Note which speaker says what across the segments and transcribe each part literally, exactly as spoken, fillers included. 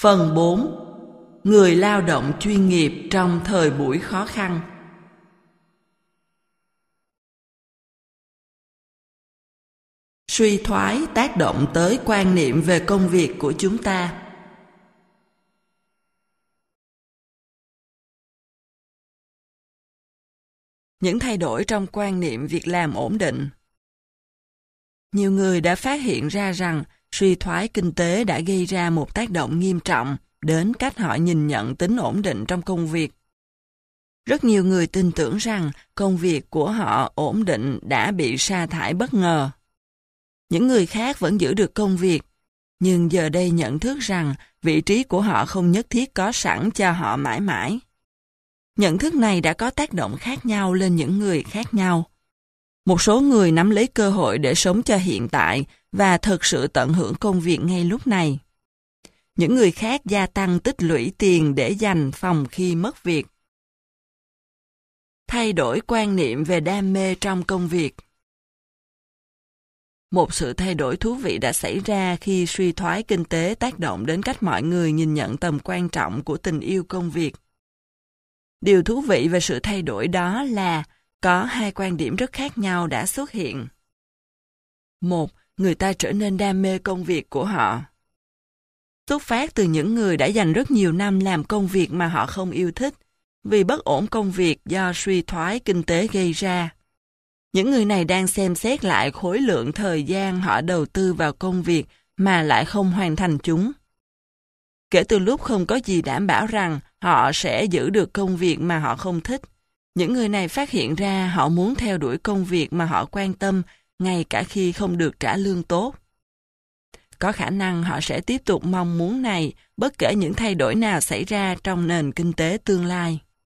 Speaker 1: Phần bốn. Người lao động chuyên nghiệp trong thời buổi khó khăn. Suy thoái tác động tới quan niệm về công việc của chúng ta. Những thay đổi trong quan niệm việc làm ổn định. Nhiều người đã phát hiện ra rằng suy thoái kinh tế đã gây ra một tác động nghiêm trọng đến cách họ nhìn nhận tính ổn định trong công việc. Rất nhiều người tin tưởng rằng công việc của họ ổn định đã bị sa thải bất ngờ. Những người khác vẫn giữ được công việc, nhưng giờ đây nhận thức rằng vị trí của họ không nhất thiết có sẵn cho họ mãi mãi. Nhận thức này đã có tác động khác nhau lên những người khác nhau. Một số người nắm lấy cơ hội để sống cho hiện tại và thực sự tận hưởng công việc ngay lúc này. Những người khác gia tăng tích lũy tiền để dành phòng khi mất việc. Thay đổi quan niệm về đam mê trong công việc. Một sự thay đổi thú vị đã xảy ra khi suy thoái kinh tế tác động đến cách mọi người nhìn nhận tầm quan trọng của tình yêu công việc. Điều thú vị về sự thay đổi đó là có hai quan điểm rất khác nhau đã xuất hiện. Một, người ta trở nên đam mê công việc của họ. Xuất phát từ những người đã dành rất nhiều năm làm công việc mà họ không yêu thích, vì bất ổn công việc do suy thoái kinh tế gây ra. Những người này đang xem xét lại khối lượng thời gian họ đầu tư vào công việc mà lại không hoàn thành chúng. Kể từ lúc không có gì đảm bảo rằng họ sẽ giữ được công việc mà họ không thích, những người này phát hiện ra họ muốn theo đuổi công việc mà họ quan tâm ngay cả khi không được trả lương tốt. Có khả năng họ sẽ tiếp tục mong muốn này bất kể những thay đổi nào xảy ra trong nền kinh tế tương lai.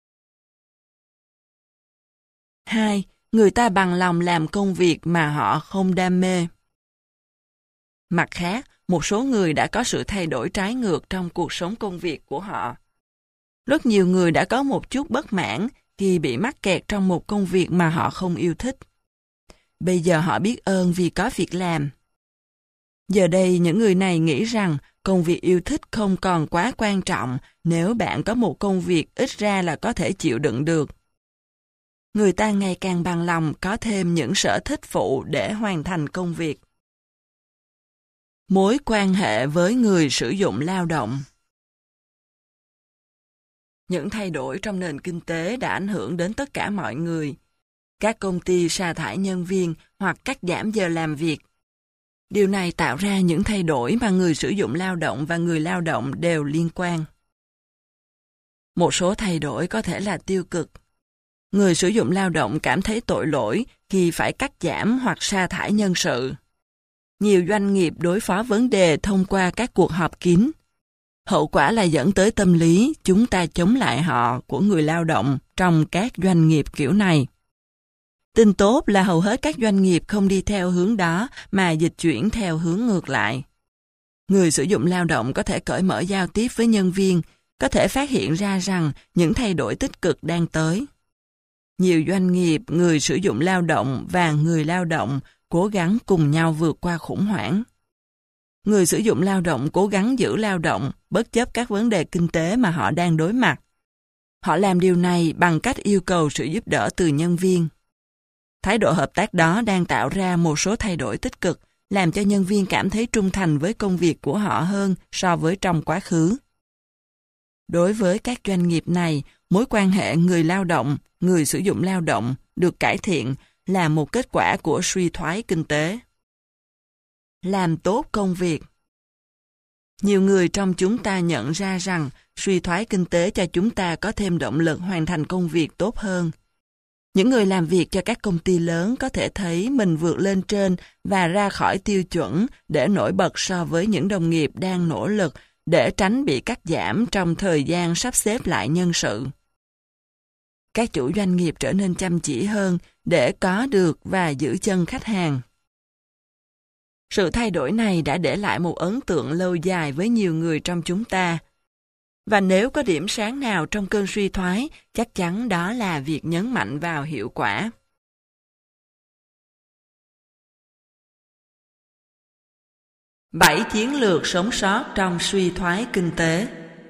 Speaker 1: Hai, người ta bằng lòng làm công việc mà họ không đam mê. Mặt khác, một số người đã có sự thay đổi trái ngược trong cuộc sống công việc của họ. Rất nhiều người đã có một chút bất mãn khi bị mắc kẹt trong một công việc mà họ không yêu thích. Bây giờ họ biết ơn vì có việc làm. Giờ đây những người này nghĩ rằng công việc yêu thích không còn quá quan trọng nếu bạn có một công việc ít ra là có thể chịu đựng được. Người ta ngày càng bằng lòng có thêm những sở thích phụ để hoàn thành công việc. Mối quan hệ với người sử dụng lao động. Những thay đổi trong nền kinh tế đã ảnh hưởng đến tất cả mọi người. Các công ty sa thải nhân viên hoặc cắt giảm giờ làm việc. Điều này tạo ra những thay đổi mà người sử dụng lao động và người lao động đều liên quan. Một số thay đổi có thể là tiêu cực. Người sử dụng lao động cảm thấy tội lỗi khi phải cắt giảm hoặc sa thải nhân sự. Nhiều doanh nghiệp đối phó vấn đề thông qua các cuộc họp kín. Hậu quả là dẫn tới tâm lý chúng ta chống lại họ của người lao động trong các doanh nghiệp kiểu này. Tin tốt là hầu hết các doanh nghiệp không đi theo hướng đó mà dịch chuyển theo hướng ngược lại. Người sử dụng lao động có thể cởi mở giao tiếp với nhân viên, có thể phát hiện ra rằng những thay đổi tích cực đang tới. Nhiều doanh nghiệp, người sử dụng lao động và người lao động cố gắng cùng nhau vượt qua khủng hoảng. Người sử dụng lao động cố gắng giữ lao động bất chấp các vấn đề kinh tế mà họ đang đối mặt. Họ làm điều này bằng cách yêu cầu sự giúp đỡ từ nhân viên. Thái độ hợp tác đó đang tạo ra một số thay đổi tích cực, làm cho nhân viên cảm thấy trung thành với công việc của họ hơn so với trong quá khứ. Đối với các doanh nghiệp này, mối quan hệ người lao động, người sử dụng lao động được cải thiện là một kết quả của suy thoái kinh tế. Làm tốt công việc. Nhiều người trong chúng ta nhận ra rằng suy thoái kinh tế cho chúng ta có thêm động lực hoàn thành công việc tốt hơn. Những người làm việc cho các công ty lớn có thể thấy mình vượt lên trên và ra khỏi tiêu chuẩn để nổi bật so với những đồng nghiệp đang nỗ lực để tránh bị cắt giảm trong thời gian sắp xếp lại nhân sự. Các chủ doanh nghiệp trở nên chăm chỉ hơn để có được và giữ chân khách hàng. Sự thay đổi này đã để lại một ấn tượng lâu dài với nhiều người trong chúng ta. Và nếu có điểm sáng nào trong cơn suy thoái, chắc chắn đó là việc nhấn mạnh vào hiệu quả. bảy chiến lược sống sót trong suy thoái kinh tế.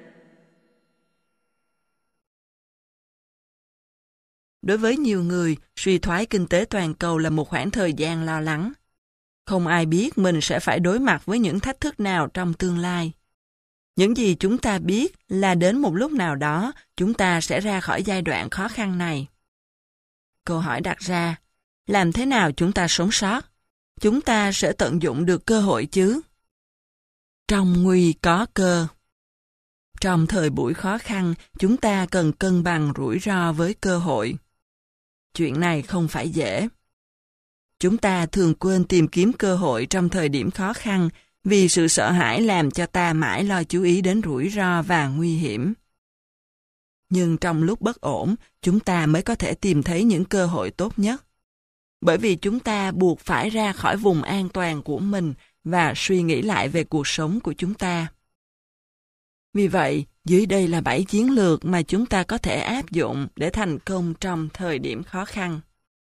Speaker 1: Đối với nhiều người, suy thoái kinh tế toàn cầu là một khoảng thời gian lo lắng. Không ai biết mình sẽ phải đối mặt với những thách thức nào trong tương lai. Những gì chúng ta biết là đến một lúc nào đó, chúng ta sẽ ra khỏi giai đoạn khó khăn này. Câu hỏi đặt ra, làm thế nào chúng ta sống sót? Chúng ta sẽ tận dụng được cơ hội chứ? Trong nguy có cơ. Trong thời buổi khó khăn, chúng ta cần cân bằng rủi ro với cơ hội. Chuyện này không phải dễ. Chúng ta thường quên tìm kiếm cơ hội trong thời điểm khó khăn vì sự sợ hãi làm cho ta mãi lo chú ý đến rủi ro và nguy hiểm. Nhưng trong lúc bất ổn, chúng ta mới có thể tìm thấy những cơ hội tốt nhất. Bởi vì chúng ta buộc phải ra khỏi vùng an toàn của mình và suy nghĩ lại về cuộc sống của chúng ta. Vì vậy, dưới đây là bảy chiến lược mà chúng ta có thể áp dụng để thành công trong thời điểm khó khăn.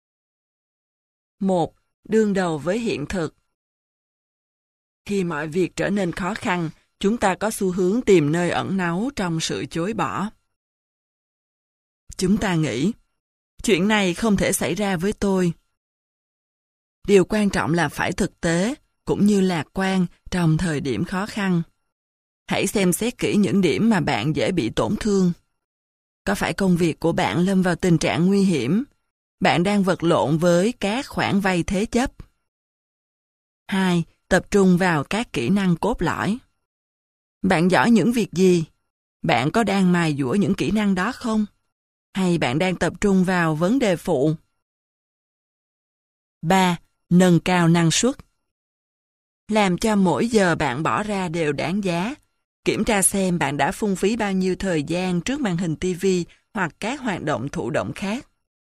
Speaker 1: một. Đương đầu với hiện thực. Khi mọi việc trở nên khó khăn, chúng ta có xu hướng tìm nơi ẩn náu trong sự chối bỏ. Chúng ta nghĩ, chuyện này không thể xảy ra với tôi. Điều quan trọng là phải thực tế, cũng như lạc quan trong thời điểm khó khăn. Hãy xem xét kỹ những điểm mà bạn dễ bị tổn thương. Có phải công việc của bạn lâm vào tình trạng nguy hiểm? Bạn đang vật lộn với các khoản vay thế chấp. hai. Tập trung vào các kỹ năng cốt lõi. Bạn giỏi những việc gì? Bạn có đang mài dũa những kỹ năng đó không? Hay bạn đang tập trung vào vấn đề phụ? ba. Nâng cao năng suất. Làm cho mỗi giờ bạn bỏ ra đều đáng giá. Kiểm tra xem bạn đã phung phí bao nhiêu thời gian trước màn hình ti vi hoặc các hoạt động thụ động khác.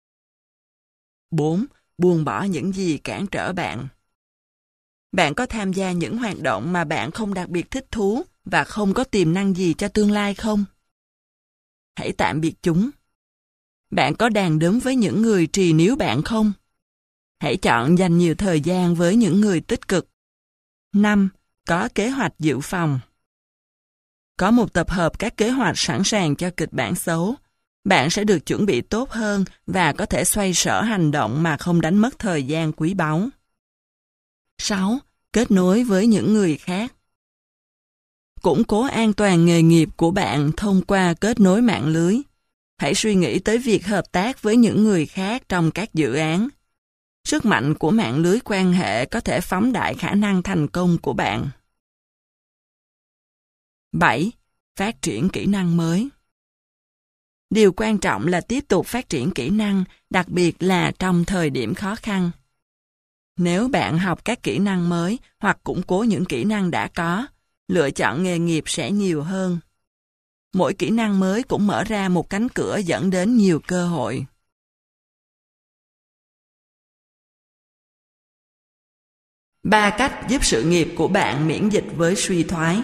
Speaker 1: bốn. Buông bỏ những gì cản trở bạn. Bạn có tham gia những hoạt động mà bạn không đặc biệt thích thú và không có tiềm năng gì cho tương lai không? Hãy tạm biệt chúng. Bạn có đàn đúm với những người trì níu bạn không? Hãy chọn dành nhiều thời gian với những người tích cực. năm. Có kế hoạch dự phòng. Có một tập hợp các kế hoạch sẵn sàng cho kịch bản xấu. Bạn sẽ được chuẩn bị tốt hơn và có thể xoay sở hành động mà không đánh mất thời gian quý báu. sáu. Kết nối với những người khác. Củng cố an toàn nghề nghiệp của bạn thông qua kết nối mạng lưới. Hãy suy nghĩ tới việc hợp tác với những người khác trong các dự án. Sức mạnh của mạng lưới quan hệ có thể phóng đại khả năng thành công của bạn. bảy. Phát triển kỹ năng mới. Điều quan trọng là tiếp tục phát triển kỹ năng, đặc biệt là trong thời điểm khó khăn. Nếu bạn học các kỹ năng mới hoặc củng cố những kỹ năng đã có, lựa chọn nghề nghiệp sẽ nhiều hơn. Mỗi kỹ năng mới cũng mở ra một cánh cửa dẫn đến nhiều cơ hội. Ba cách giúp sự nghiệp của bạn miễn dịch với suy thoái.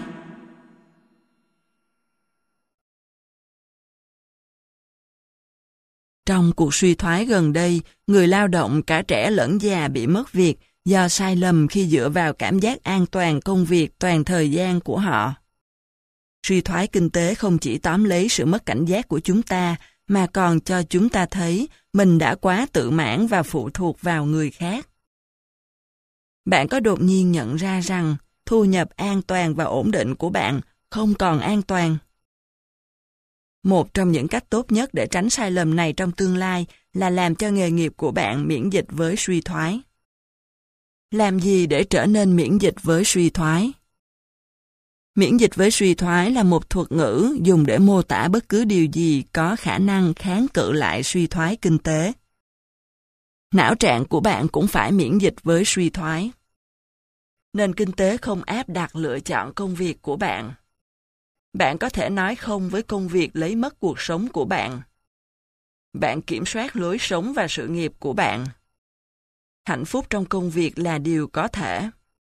Speaker 1: Trong cuộc suy thoái gần đây, người lao động cả trẻ lẫn già bị mất việc do sai lầm khi dựa vào cảm giác an toàn công việc toàn thời gian của họ. Suy thoái kinh tế không chỉ tóm lấy sự mất cảnh giác của chúng ta, mà còn cho chúng ta thấy mình đã quá tự mãn và phụ thuộc vào người khác. Bạn có đột nhiên nhận ra rằng thu nhập an toàn và ổn định của bạn không còn an toàn? Một trong những cách tốt nhất để tránh sai lầm này trong tương lai là làm cho nghề nghiệp của bạn miễn dịch với suy thoái. Làm gì để trở nên miễn dịch với suy thoái? Miễn dịch với suy thoái là một thuật ngữ dùng để mô tả bất cứ điều gì có khả năng kháng cự lại suy thoái kinh tế. Não trạng của bạn cũng phải miễn dịch với suy thoái. Nền kinh tế không áp đặt lựa chọn công việc của bạn. Bạn có thể nói không với công việc lấy mất cuộc sống của bạn. Bạn kiểm soát lối sống và sự nghiệp của bạn. Hạnh phúc trong công việc là điều có thể.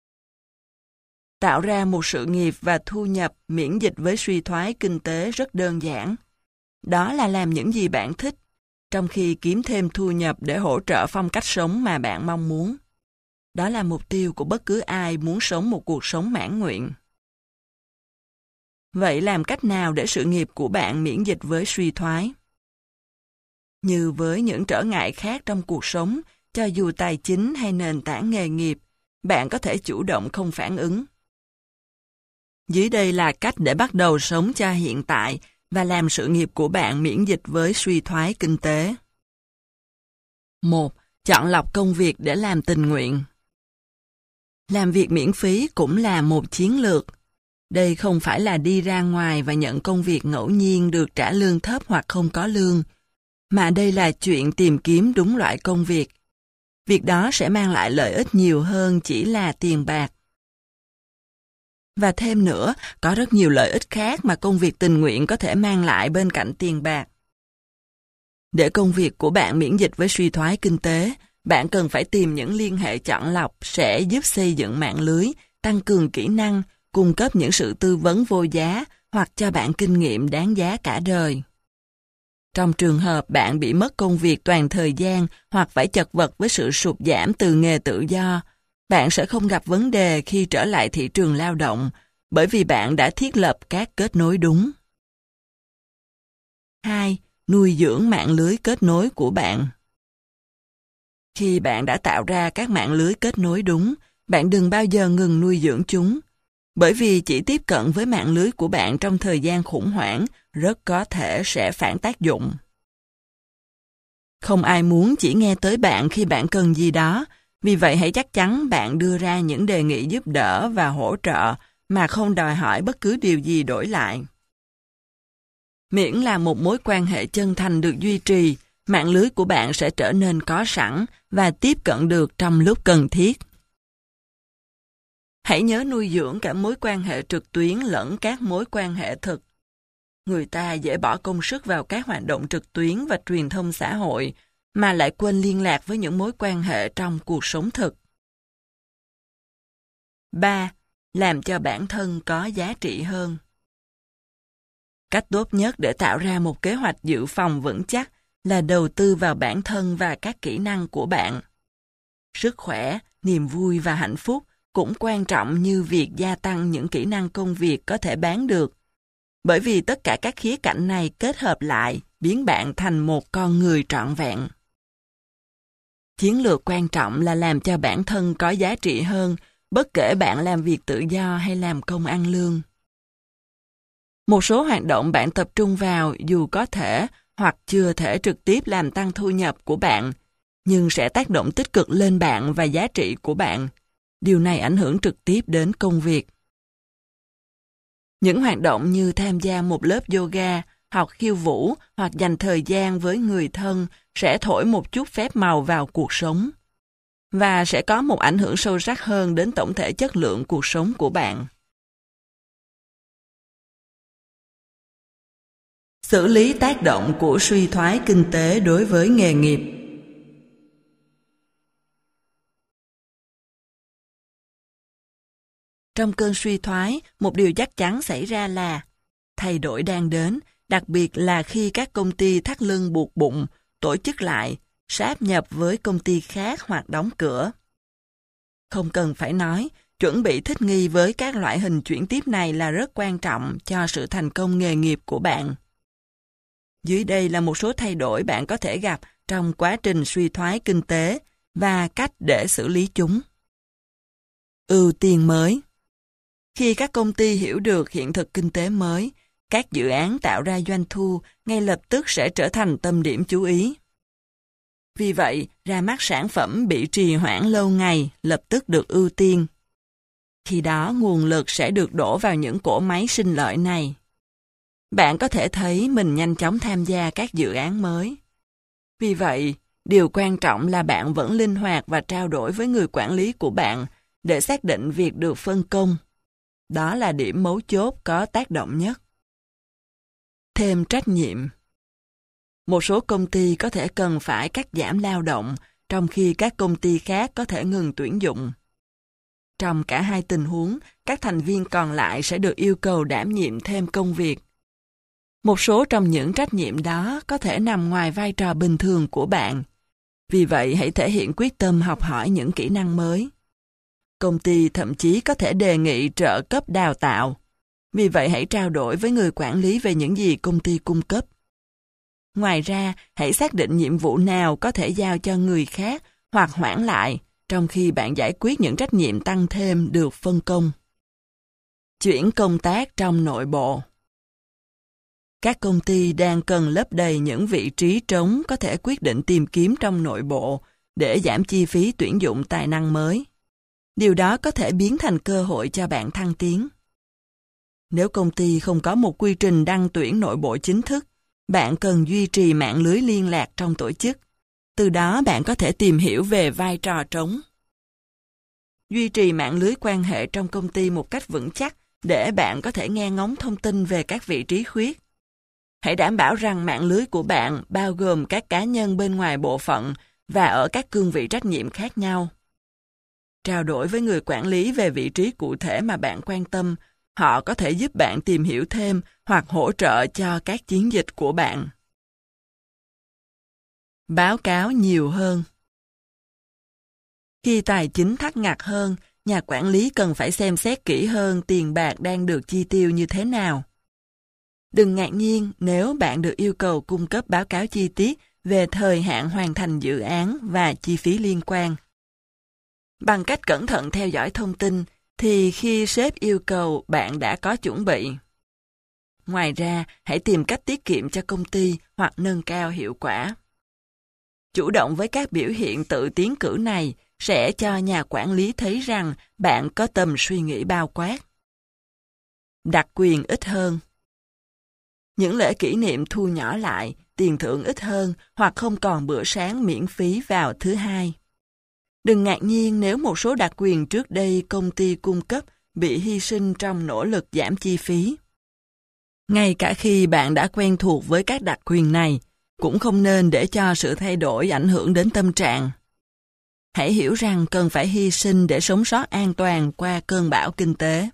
Speaker 1: Tạo ra một sự nghiệp và thu nhập miễn dịch với suy thoái kinh tế rất đơn giản. Đó là làm những gì bạn thích, trong khi kiếm thêm thu nhập để hỗ trợ phong cách sống mà bạn mong muốn. Đó là mục tiêu của bất cứ ai muốn sống một cuộc sống mãn nguyện. Vậy làm cách nào để sự nghiệp của bạn miễn dịch với suy thoái? Như với những trở ngại khác trong cuộc sống, cho dù tài chính hay nền tảng nghề nghiệp, bạn có thể chủ động không phản ứng. Dưới đây là cách để bắt đầu sống cho hiện tại và làm sự nghiệp của bạn miễn dịch với suy thoái kinh tế. một. Chọn lọc công việc để làm tình nguyện. Làm việc miễn phí cũng là một chiến lược. Đây không phải là đi ra ngoài và nhận công việc ngẫu nhiên được trả lương thấp hoặc không có lương, mà đây là chuyện tìm kiếm đúng loại công việc. Việc đó sẽ mang lại lợi ích nhiều hơn chỉ là tiền bạc. Và thêm nữa, có rất nhiều lợi ích khác mà công việc tình nguyện có thể mang lại bên cạnh tiền bạc. Để công việc của bạn miễn dịch với suy thoái kinh tế, bạn cần phải tìm những liên hệ chọn lọc sẽ giúp xây dựng mạng lưới, tăng cường kỹ năng, cung cấp những sự tư vấn vô giá hoặc cho bạn kinh nghiệm đáng giá cả đời. Trong trường hợp bạn bị mất công việc toàn thời gian hoặc phải chật vật với sự sụt giảm từ nghề tự do, bạn sẽ không gặp vấn đề khi trở lại thị trường lao động, bởi vì bạn đã thiết lập các kết nối đúng. hai. Nuôi dưỡng mạng lưới kết nối của bạn. Khi bạn đã tạo ra các mạng lưới kết nối đúng, bạn đừng bao giờ ngừng nuôi dưỡng chúng, bởi vì chỉ tiếp cận với mạng lưới của bạn trong thời gian khủng hoảng rất có thể sẽ phản tác dụng. Không ai muốn chỉ nghe tới bạn khi bạn cần gì đó, vì vậy hãy chắc chắn bạn đưa ra những đề nghị giúp đỡ và hỗ trợ mà không đòi hỏi bất cứ điều gì đổi lại. Miễn là một mối quan hệ chân thành được duy trì, mạng lưới của bạn sẽ trở nên có sẵn và tiếp cận được trong lúc cần thiết. Hãy nhớ nuôi dưỡng cả mối quan hệ trực tuyến lẫn các mối quan hệ thực. Người ta dễ bỏ công sức vào các hoạt động trực tuyến và truyền thông xã hội, mà lại quên liên lạc với những mối quan hệ trong cuộc sống thực. ba. Làm cho bản thân có giá trị hơn. Cách tốt nhất để tạo ra một kế hoạch dự phòng vững chắc là đầu tư vào bản thân và các kỹ năng của bạn. Sức khỏe, niềm vui và hạnh phúc cũng quan trọng như việc gia tăng những kỹ năng công việc có thể bán được, bởi vì tất cả các khía cạnh này kết hợp lại biến bạn thành một con người trọn vẹn. Chiến lược quan trọng là làm cho bản thân có giá trị hơn, bất kể bạn làm việc tự do hay làm công ăn lương. Một số hoạt động bạn tập trung vào dù có thể hoặc chưa thể trực tiếp làm tăng thu nhập của bạn, nhưng sẽ tác động tích cực lên bạn và giá trị của bạn. Điều này ảnh hưởng trực tiếp đến công việc. Những hoạt động như tham gia một lớp yoga, học khiêu vũ hoặc dành thời gian với người thân sẽ thổi một chút phép màu vào cuộc sống và sẽ có một ảnh hưởng sâu sắc hơn đến tổng thể chất lượng cuộc sống của bạn. Xử lý tác động của suy thoái kinh tế đối với nghề nghiệp. Trong cơn suy thoái, một điều chắc chắn xảy ra là thay đổi đang đến, đặc biệt là khi các công ty thắt lưng buộc bụng, tổ chức lại, sáp nhập với công ty khác hoặc đóng cửa. Không cần phải nói, chuẩn bị thích nghi với các loại hình chuyển tiếp này là rất quan trọng cho sự thành công nghề nghiệp của bạn. Dưới đây là một số thay đổi bạn có thể gặp trong quá trình suy thoái kinh tế và cách để xử lý chúng. Ưu tiên mới. Khi các công ty hiểu được hiện thực kinh tế mới, các dự án tạo ra doanh thu ngay lập tức sẽ trở thành tâm điểm chú ý. Vì vậy, ra mắt sản phẩm bị trì hoãn lâu ngày lập tức được ưu tiên. Khi đó, nguồn lực sẽ được đổ vào những cỗ máy sinh lợi này. Bạn có thể thấy mình nhanh chóng tham gia các dự án mới. Vì vậy, điều quan trọng là bạn vẫn linh hoạt và trao đổi với người quản lý của bạn để xác định việc được phân công. Đó là điểm mấu chốt có tác động nhất. Thêm trách nhiệm. Một số công ty có thể cần phải cắt giảm lao động, trong khi các công ty khác có thể ngừng tuyển dụng. Trong cả hai tình huống, các thành viên còn lại sẽ được yêu cầu đảm nhiệm thêm công việc. Một số trong những trách nhiệm đó có thể nằm ngoài vai trò bình thường của bạn. Vì vậy, hãy thể hiện quyết tâm học hỏi những kỹ năng mới. Công ty thậm chí có thể đề nghị trợ cấp đào tạo. Vì vậy hãy trao đổi với người quản lý về những gì công ty cung cấp. Ngoài ra, hãy xác định nhiệm vụ nào có thể giao cho người khác hoặc hoãn lại, trong khi bạn giải quyết những trách nhiệm tăng thêm được phân công. Chuyển công tác trong nội bộ. Các công ty đang cần lấp đầy những vị trí trống có thể quyết định tìm kiếm trong nội bộ để giảm chi phí tuyển dụng tài năng mới. Điều đó có thể biến thành cơ hội cho bạn thăng tiến. Nếu công ty không có một quy trình đăng tuyển nội bộ chính thức, bạn cần duy trì mạng lưới liên lạc trong tổ chức. Từ đó bạn có thể tìm hiểu về vai trò trống. Duy trì mạng lưới quan hệ trong công ty một cách vững chắc để bạn có thể nghe ngóng thông tin về các vị trí khuyết. Hãy đảm bảo rằng mạng lưới của bạn bao gồm các cá nhân bên ngoài bộ phận và ở các cương vị trách nhiệm khác nhau. Trao đổi với người quản lý về vị trí cụ thể mà bạn quan tâm, họ có thể giúp bạn tìm hiểu thêm hoặc hỗ trợ cho các chiến dịch của bạn. Báo cáo nhiều hơn. Khi tài chính thắt ngặt hơn, nhà quản lý cần phải xem xét kỹ hơn tiền bạc đang được chi tiêu như thế nào. Đừng ngạc nhiên nếu bạn được yêu cầu cung cấp báo cáo chi tiết về thời hạn hoàn thành dự án và chi phí liên quan. Bằng cách cẩn thận theo dõi thông tin, thì khi sếp yêu cầu bạn đã có chuẩn bị. Ngoài ra, hãy tìm cách tiết kiệm cho công ty hoặc nâng cao hiệu quả. Chủ động với các biểu hiện tự tiến cử này sẽ cho nhà quản lý thấy rằng bạn có tầm suy nghĩ bao quát. Đặc quyền ít hơn. Những lễ kỷ niệm thu nhỏ lại, tiền thưởng ít hơn hoặc không còn bữa sáng miễn phí vào thứ hai. Đừng ngạc nhiên nếu một số đặc quyền trước đây công ty cung cấp bị hy sinh trong nỗ lực giảm chi phí. Ngay cả khi bạn đã quen thuộc với các đặc quyền này, cũng không nên để cho sự thay đổi ảnh hưởng đến tâm trạng. Hãy hiểu rằng cần phải hy sinh để sống sót an toàn qua cơn bão kinh tế.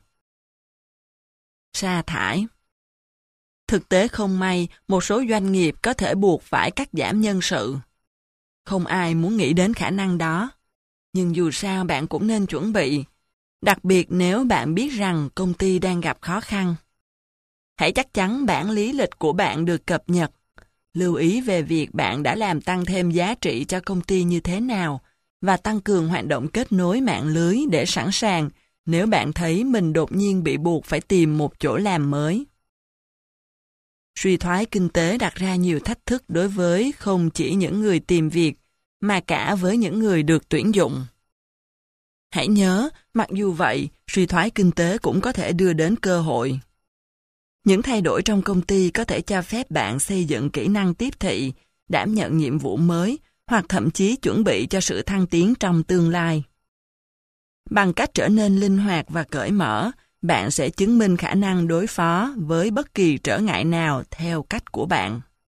Speaker 1: Sa thải. Thực tế không may, một số doanh nghiệp có thể buộc phải cắt giảm nhân sự. Không ai muốn nghĩ đến khả năng đó. Nhưng dù sao bạn cũng nên chuẩn bị, đặc biệt nếu bạn biết rằng công ty đang gặp khó khăn. Hãy chắc chắn bản lý lịch của bạn được cập nhật. Lưu ý về việc bạn đã làm tăng thêm giá trị cho công ty như thế nào và tăng cường hoạt động kết nối mạng lưới để sẵn sàng nếu bạn thấy mình đột nhiên bị buộc phải tìm một chỗ làm mới. Suy thoái kinh tế đặt ra nhiều thách thức đối với không chỉ những người tìm việc, mà cả với những người được tuyển dụng. Hãy nhớ, mặc dù vậy, suy thoái kinh tế cũng có thể đưa đến cơ hội. Những thay đổi trong công ty có thể cho phép bạn xây dựng kỹ năng tiếp thị, đảm nhận nhiệm vụ mới, hoặc thậm chí chuẩn bị cho sự thăng tiến trong tương lai. Bằng cách trở nên linh hoạt và cởi mở, bạn sẽ chứng minh khả năng đối phó với bất kỳ trở ngại nào theo cách của bạn.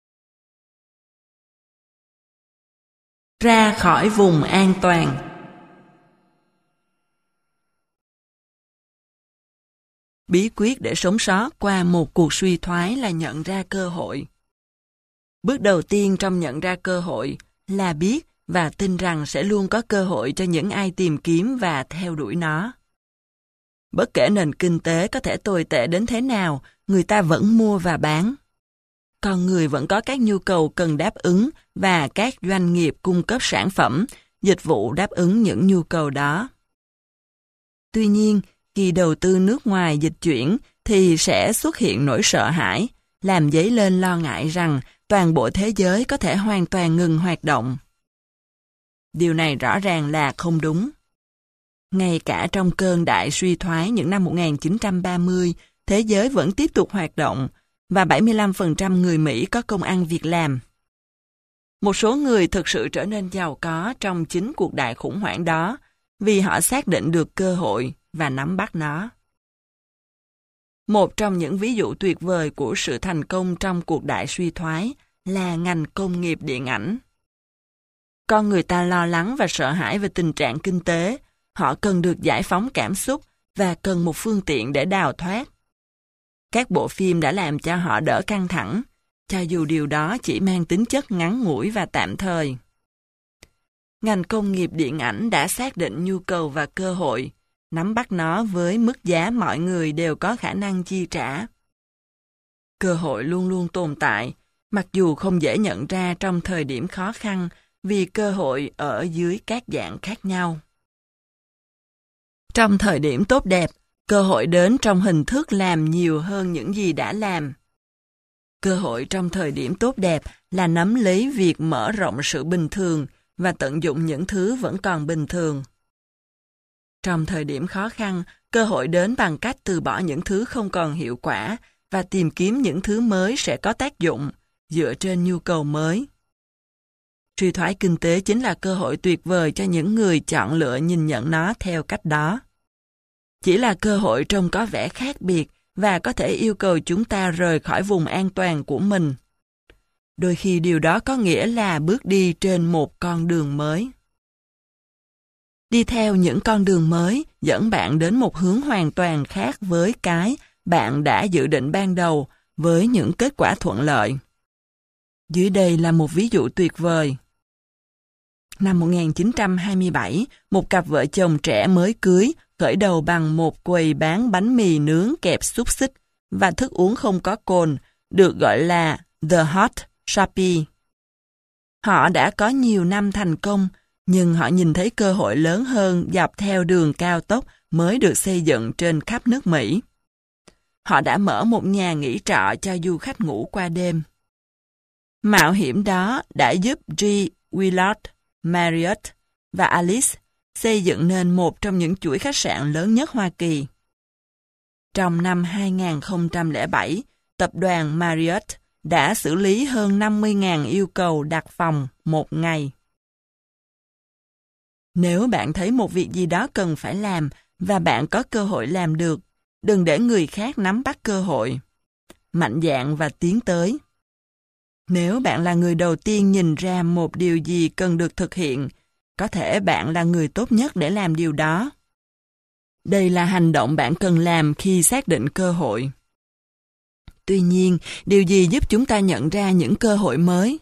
Speaker 1: Ra khỏi vùng an toàn. Bí quyết để sống sót qua một cuộc suy thoái là nhận ra cơ hội. Bước đầu tiên trong nhận ra cơ hội là biết và tin rằng sẽ luôn có cơ hội cho những ai tìm kiếm và theo đuổi nó. Bất kể nền kinh tế có thể tồi tệ đến thế nào, người ta vẫn mua và bán. Con người vẫn có các nhu cầu cần đáp ứng và các doanh nghiệp cung cấp sản phẩm, dịch vụ đáp ứng những nhu cầu đó. Tuy nhiên, khi đầu tư nước ngoài dịch chuyển thì sẽ xuất hiện nỗi sợ hãi, làm dấy lên lo ngại rằng toàn bộ thế giới có thể hoàn toàn ngừng hoạt động. Điều này rõ ràng là không đúng. Ngay cả trong cơn đại suy thoái những năm một nghìn chín trăm ba mươi, thế giới vẫn tiếp tục hoạt động và bảy mươi lăm phần trăm người Mỹ có công ăn việc làm. Một số người thực sự trở nên giàu có trong chính cuộc đại khủng hoảng đó vì họ xác định được cơ hội và nắm bắt nó. Một trong những ví dụ tuyệt vời của sự thành công trong cuộc đại suy thoái là ngành công nghiệp điện ảnh. Con người ta lo lắng và sợ hãi về tình trạng kinh tế, họ cần được giải phóng cảm xúc và cần một phương tiện để đào thoát. Các bộ phim đã làm cho họ đỡ căng thẳng, cho dù điều đó chỉ mang tính chất ngắn ngủi và tạm thời. Ngành công nghiệp điện ảnh đã xác định nhu cầu và cơ hội, nắm bắt nó với mức giá mọi người đều có khả năng chi trả. Cơ hội luôn luôn tồn tại, mặc dù không dễ nhận ra trong thời điểm khó khăn, vì cơ hội ở dưới các dạng khác nhau. Trong thời điểm tốt đẹp, cơ hội đến trong hình thức làm nhiều hơn những gì đã làm. Cơ hội trong thời điểm tốt đẹp là nắm lấy việc mở rộng sự bình thường và tận dụng những thứ vẫn còn bình thường. Trong thời điểm khó khăn, cơ hội đến bằng cách từ bỏ những thứ không còn hiệu quả và tìm kiếm những thứ mới sẽ có tác dụng, dựa trên nhu cầu mới. Suy thoái kinh tế chính là cơ hội tuyệt vời cho những người chọn lựa nhìn nhận nó theo cách đó. Chỉ là cơ hội trông có vẻ khác biệt và có thể yêu cầu chúng ta rời khỏi vùng an toàn của mình. Đôi khi điều đó có nghĩa là bước đi trên một con đường mới. Đi theo những con đường mới dẫn bạn đến một hướng hoàn toàn khác với cái bạn đã dự định ban đầu, với những kết quả thuận lợi. Dưới đây là một ví dụ tuyệt vời. Năm một nghìn chín trăm hai mươi bảy, một cặp vợ chồng trẻ mới cưới khởi đầu bằng một quầy bán bánh mì nướng kẹp xúc xích và thức uống không có cồn, được gọi là The Hot Shoppe. Họ đã có nhiều năm thành công, nhưng họ nhìn thấy cơ hội lớn hơn dọc theo đường cao tốc mới được xây dựng trên khắp nước Mỹ. Họ đã mở một nhà nghỉ trọ cho du khách ngủ qua đêm. Mạo hiểm đó đã giúp G. Willard, Marriott và Alice xây dựng nên một trong những chuỗi khách sạn lớn nhất Hoa Kỳ. Trong năm hai nghìn không trăm lẻ bảy, tập đoàn Marriott đã xử lý hơn năm mươi nghìn yêu cầu đặt phòng một ngày. Nếu bạn thấy một việc gì đó cần phải làm và bạn có cơ hội làm được, đừng để người khác nắm bắt cơ hội. Mạnh dạn và tiến tới. Nếu bạn là người đầu tiên nhìn ra một điều gì cần được thực hiện, có thể bạn là người tốt nhất để làm điều đó. Đây là hành động bạn cần làm khi xác định cơ hội. Tuy nhiên, điều gì giúp chúng ta nhận ra những cơ hội mới?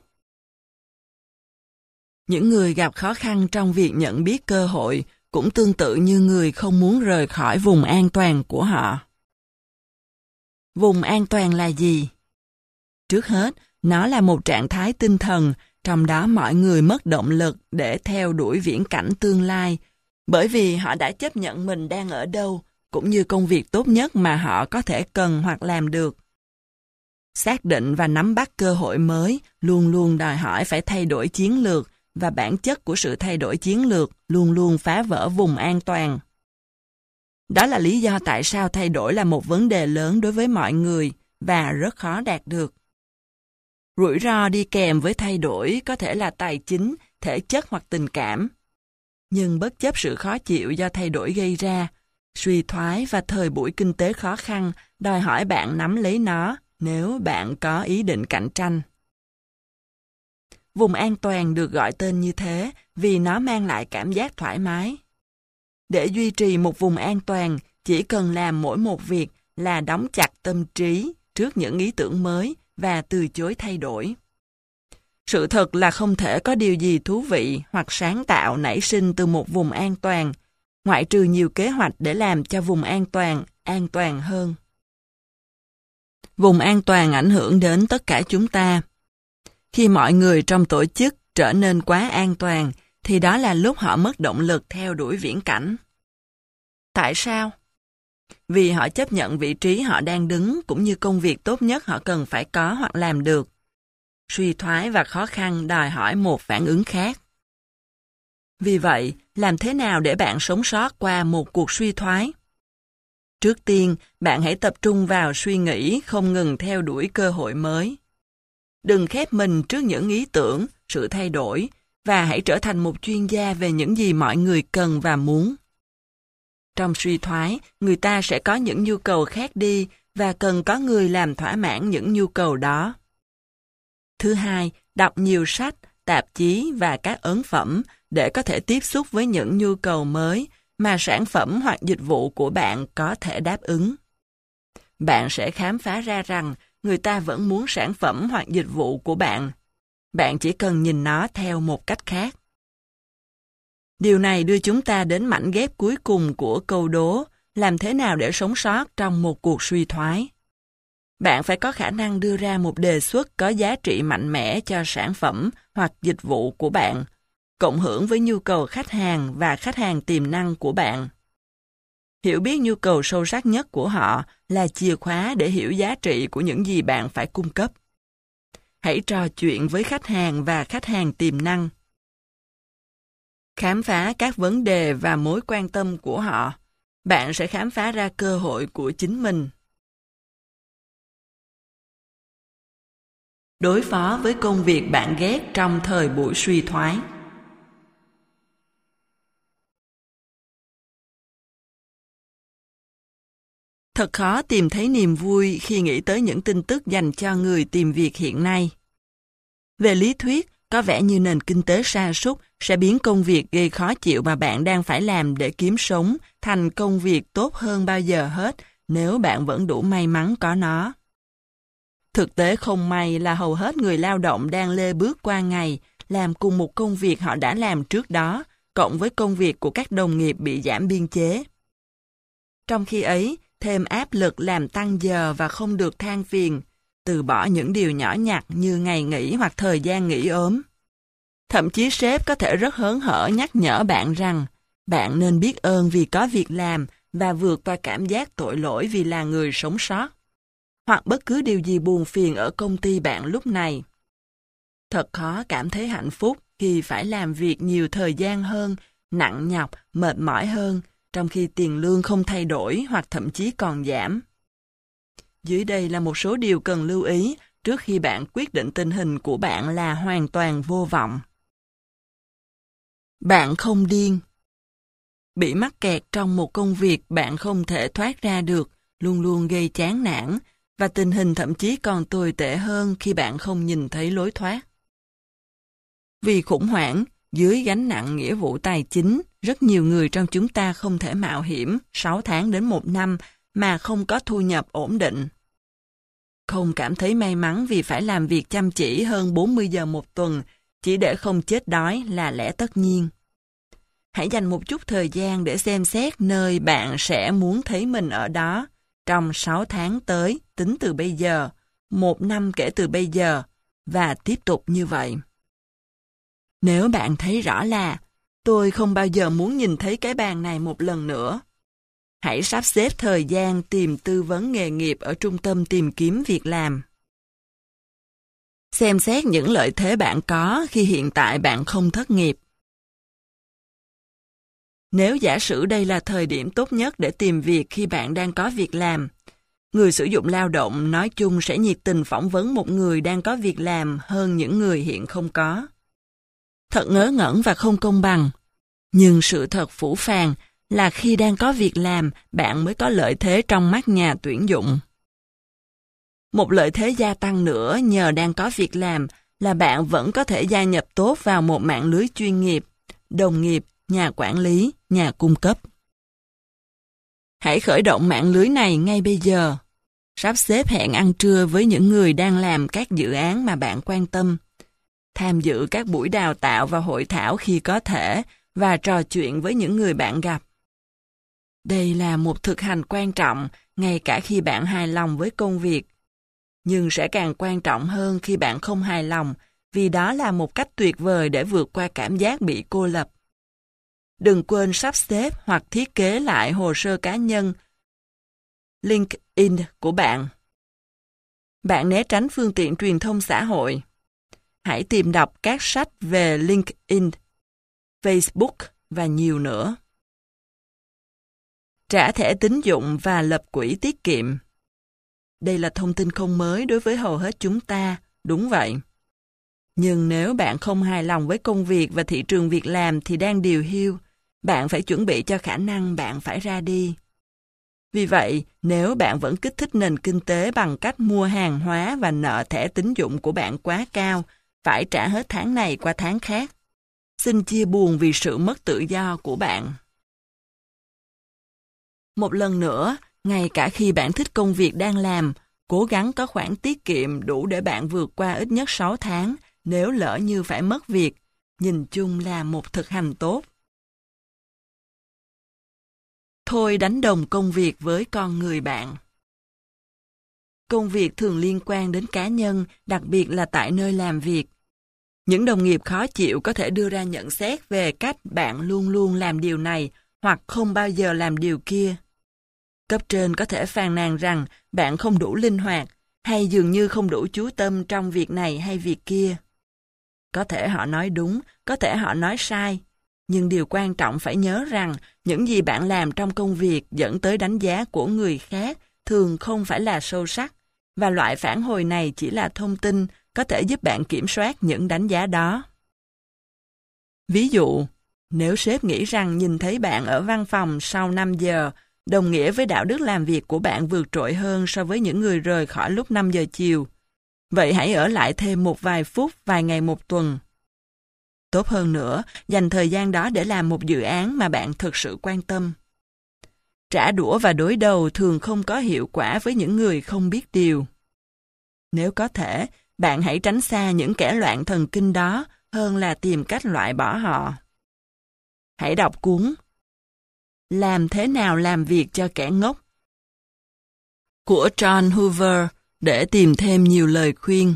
Speaker 1: Những người gặp khó khăn trong việc nhận biết cơ hội cũng tương tự như người không muốn rời khỏi vùng an toàn của họ. Vùng an toàn là gì? Trước hết, nó là một trạng thái tinh thần, trong đó mọi người mất động lực để theo đuổi viễn cảnh tương lai, bởi vì họ đã chấp nhận mình đang ở đâu, cũng như công việc tốt nhất mà họ có thể cần hoặc làm được. Xác định và nắm bắt cơ hội mới luôn luôn đòi hỏi phải thay đổi chiến lược, và bản chất của sự thay đổi chiến lược luôn luôn phá vỡ vùng an toàn. Đó là lý do tại sao thay đổi là một vấn đề lớn đối với mọi người và rất khó đạt được. Rủi ro đi kèm với thay đổi có thể là tài chính, thể chất hoặc tình cảm. Nhưng bất chấp sự khó chịu do thay đổi gây ra, suy thoái và thời buổi kinh tế khó khăn đòi hỏi bạn nắm lấy nó nếu bạn có ý định cạnh tranh. Vùng an toàn được gọi tên như thế vì nó mang lại cảm giác thoải mái. Để duy trì một vùng an toàn, chỉ cần làm mỗi một việc là đóng chặt tâm trí trước những ý tưởng mới và từ chối thay đổi. Sự thật là không thể có điều gì thú vị hoặc sáng tạo nảy sinh từ một vùng an toàn, ngoại trừ nhiều kế hoạch để làm cho vùng an toàn an toàn hơn. Vùng an toàn ảnh hưởng đến tất cả chúng ta. Khi mọi người trong tổ chức trở nên quá an toàn, thì đó là lúc họ mất động lực theo đuổi viễn cảnh. Tại sao? Vì họ chấp nhận vị trí họ đang đứng cũng như công việc tốt nhất họ cần phải có hoặc làm được. Suy thoái và khó khăn đòi hỏi một phản ứng khác. Vì vậy, làm thế nào để bạn sống sót qua một cuộc suy thoái? Trước tiên, bạn hãy tập trung vào suy nghĩ không ngừng theo đuổi cơ hội mới. Đừng khép mình trước những ý tưởng, sự thay đổi, và hãy trở thành một chuyên gia về những gì mọi người cần và muốn. Trong suy thoái, người ta sẽ có những nhu cầu khác đi và cần có người làm thỏa mãn những nhu cầu đó. Thứ hai, đọc nhiều sách, tạp chí và các ấn phẩm để có thể tiếp xúc với những nhu cầu mới mà sản phẩm hoặc dịch vụ của bạn có thể đáp ứng. Bạn sẽ khám phá ra rằng người ta vẫn muốn sản phẩm hoặc dịch vụ của bạn. Bạn chỉ cần nhìn nó theo một cách khác. Điều này đưa chúng ta đến mảnh ghép cuối cùng của câu đố, làm thế nào để sống sót trong một cuộc suy thoái. Bạn phải có khả năng đưa ra một đề xuất có giá trị mạnh mẽ cho sản phẩm hoặc dịch vụ của bạn, cộng hưởng với nhu cầu khách hàng và khách hàng tiềm năng của bạn. Hiểu biết nhu cầu sâu sắc nhất của họ là chìa khóa để hiểu giá trị của những gì bạn phải cung cấp. Hãy trò chuyện với khách hàng và khách hàng tiềm năng. Khám phá các vấn đề và mối quan tâm của họ. Bạn sẽ khám phá ra cơ hội của chính mình. Đối phó với công việc bạn ghét trong thời buổi suy thoái. Thật khó tìm thấy niềm vui khi nghĩ tới những tin tức dành cho người tìm việc hiện nay. Về lý thuyết, có vẻ như nền kinh tế sa sút sẽ biến công việc gây khó chịu mà bạn đang phải làm để kiếm sống thành công việc tốt hơn bao giờ hết nếu bạn vẫn đủ may mắn có nó. Thực tế không may là hầu hết người lao động đang lê bước qua ngày làm cùng một công việc họ đã làm trước đó, cộng với công việc của các đồng nghiệp bị giảm biên chế. Trong khi ấy, thêm áp lực làm tăng giờ và không được than phiền, từ bỏ những điều nhỏ nhặt như ngày nghỉ hoặc thời gian nghỉ ốm. Thậm chí sếp có thể rất hớn hở nhắc nhở bạn rằng bạn nên biết ơn vì có việc làm và vượt qua cảm giác tội lỗi vì là người sống sót, hoặc bất cứ điều gì buồn phiền ở công ty bạn lúc này. Thật khó cảm thấy hạnh phúc khi phải làm việc nhiều thời gian hơn, nặng nhọc, mệt mỏi hơn, trong khi tiền lương không thay đổi hoặc thậm chí còn giảm. Dưới đây là một số điều cần lưu ý trước khi bạn quyết định tình hình của bạn là hoàn toàn vô vọng. Bạn không điên. Bị mắc kẹt trong một công việc bạn không thể thoát ra được luôn luôn gây chán nản, và tình hình thậm chí còn tồi tệ hơn khi bạn không nhìn thấy lối thoát. Vì khủng hoảng, dưới gánh nặng nghĩa vụ tài chính, rất nhiều người trong chúng ta không thể mạo hiểm sáu tháng đến một năm mà không có thu nhập ổn định. Không cảm thấy may mắn vì phải làm việc chăm chỉ hơn bốn mươi giờ một tuần chỉ để không chết đói là lẽ tất nhiên. Hãy dành một chút thời gian để xem xét nơi bạn sẽ muốn thấy mình ở đó trong sáu tháng tới tính từ bây giờ, một năm kể từ bây giờ, và tiếp tục như vậy. Nếu bạn thấy rõ là tôi không bao giờ muốn nhìn thấy cái bàn này một lần nữa, hãy sắp xếp thời gian tìm tư vấn nghề nghiệp ở trung tâm tìm kiếm việc làm. Xem xét những lợi thế bạn có khi hiện tại bạn không thất nghiệp. Nếu giả sử đây là thời điểm tốt nhất để tìm việc khi bạn đang có việc làm, người sử dụng lao động nói chung sẽ nhiệt tình phỏng vấn một người đang có việc làm hơn những người hiện không có. Thật ngớ ngẩn và không công bằng. Nhưng sự thật phũ phàng là khi đang có việc làm, bạn mới có lợi thế trong mắt nhà tuyển dụng. Một lợi thế gia tăng nữa nhờ đang có việc làm là bạn vẫn có thể gia nhập tốt vào một mạng lưới chuyên nghiệp, đồng nghiệp, nhà quản lý, nhà cung cấp. Hãy khởi động mạng lưới này ngay bây giờ. Sắp xếp hẹn ăn trưa với những người đang làm các dự án mà bạn quan tâm. Tham dự các buổi đào tạo và hội thảo khi có thể và trò chuyện với những người bạn gặp. Đây là một thực hành quan trọng ngay cả khi bạn hài lòng với công việc. Nhưng sẽ càng quan trọng hơn khi bạn không hài lòng, vì đó là một cách tuyệt vời để vượt qua cảm giác bị cô lập. Đừng quên sắp xếp hoặc thiết kế lại hồ sơ cá nhân LinkedIn của bạn. Bạn né tránh phương tiện truyền thông xã hội. Hãy tìm đọc các sách về LinkedIn, Facebook và nhiều nữa. Trả thẻ tín dụng và lập quỹ tiết kiệm. Đây là thông tin không mới đối với hầu hết chúng ta, đúng vậy. Nhưng nếu bạn không hài lòng với công việc và thị trường việc làm thì đang điều hưu, bạn phải chuẩn bị cho khả năng bạn phải ra đi. Vì vậy, nếu bạn vẫn kích thích nền kinh tế bằng cách mua hàng hóa và nợ thẻ tín dụng của bạn quá cao, phải trả hết tháng này qua tháng khác, xin chia buồn vì sự mất tự do của bạn. Một lần nữa, ngay cả khi bạn thích công việc đang làm, cố gắng có khoản tiết kiệm đủ để bạn vượt qua ít nhất sáu tháng nếu lỡ như phải mất việc, nhìn chung là một thực hành tốt. thôi đánh đồng công việc với con người bạn. Công việc thường liên quan đến cá nhân, đặc biệt là tại nơi làm việc. Những đồng nghiệp khó chịu có thể đưa ra nhận xét về cách bạn luôn luôn làm điều này hoặc không bao giờ làm điều kia. Cấp trên có thể phàn nàn rằng bạn không đủ linh hoạt hay dường như không đủ chú tâm trong việc này hay việc kia. Có thể họ nói đúng, có thể họ nói sai. Nhưng điều quan trọng phải nhớ rằng những gì bạn làm trong công việc dẫn tới đánh giá của người khác thường không phải là sâu sắc, và loại phản hồi này chỉ là thông tin có thể giúp bạn kiểm soát những đánh giá đó. Ví dụ, nếu sếp nghĩ rằng nhìn thấy bạn ở văn phòng sau năm giờ đồng nghĩa với đạo đức làm việc của bạn vượt trội hơn so với những người rời khỏi lúc năm giờ chiều, vậy hãy ở lại thêm một vài phút vài ngày một tuần. Tốt hơn nữa, dành thời gian đó để làm một dự án mà bạn thực sự quan tâm. Trả đũa và đối đầu thường không có hiệu quả với những người không biết điều. Nếu có thể, bạn hãy tránh xa những kẻ loạn thần kinh đó hơn là tìm cách loại bỏ họ. Hãy đọc cuốn Làm thế nào làm việc cho kẻ ngốc của John Hoover để tìm thêm nhiều lời khuyên.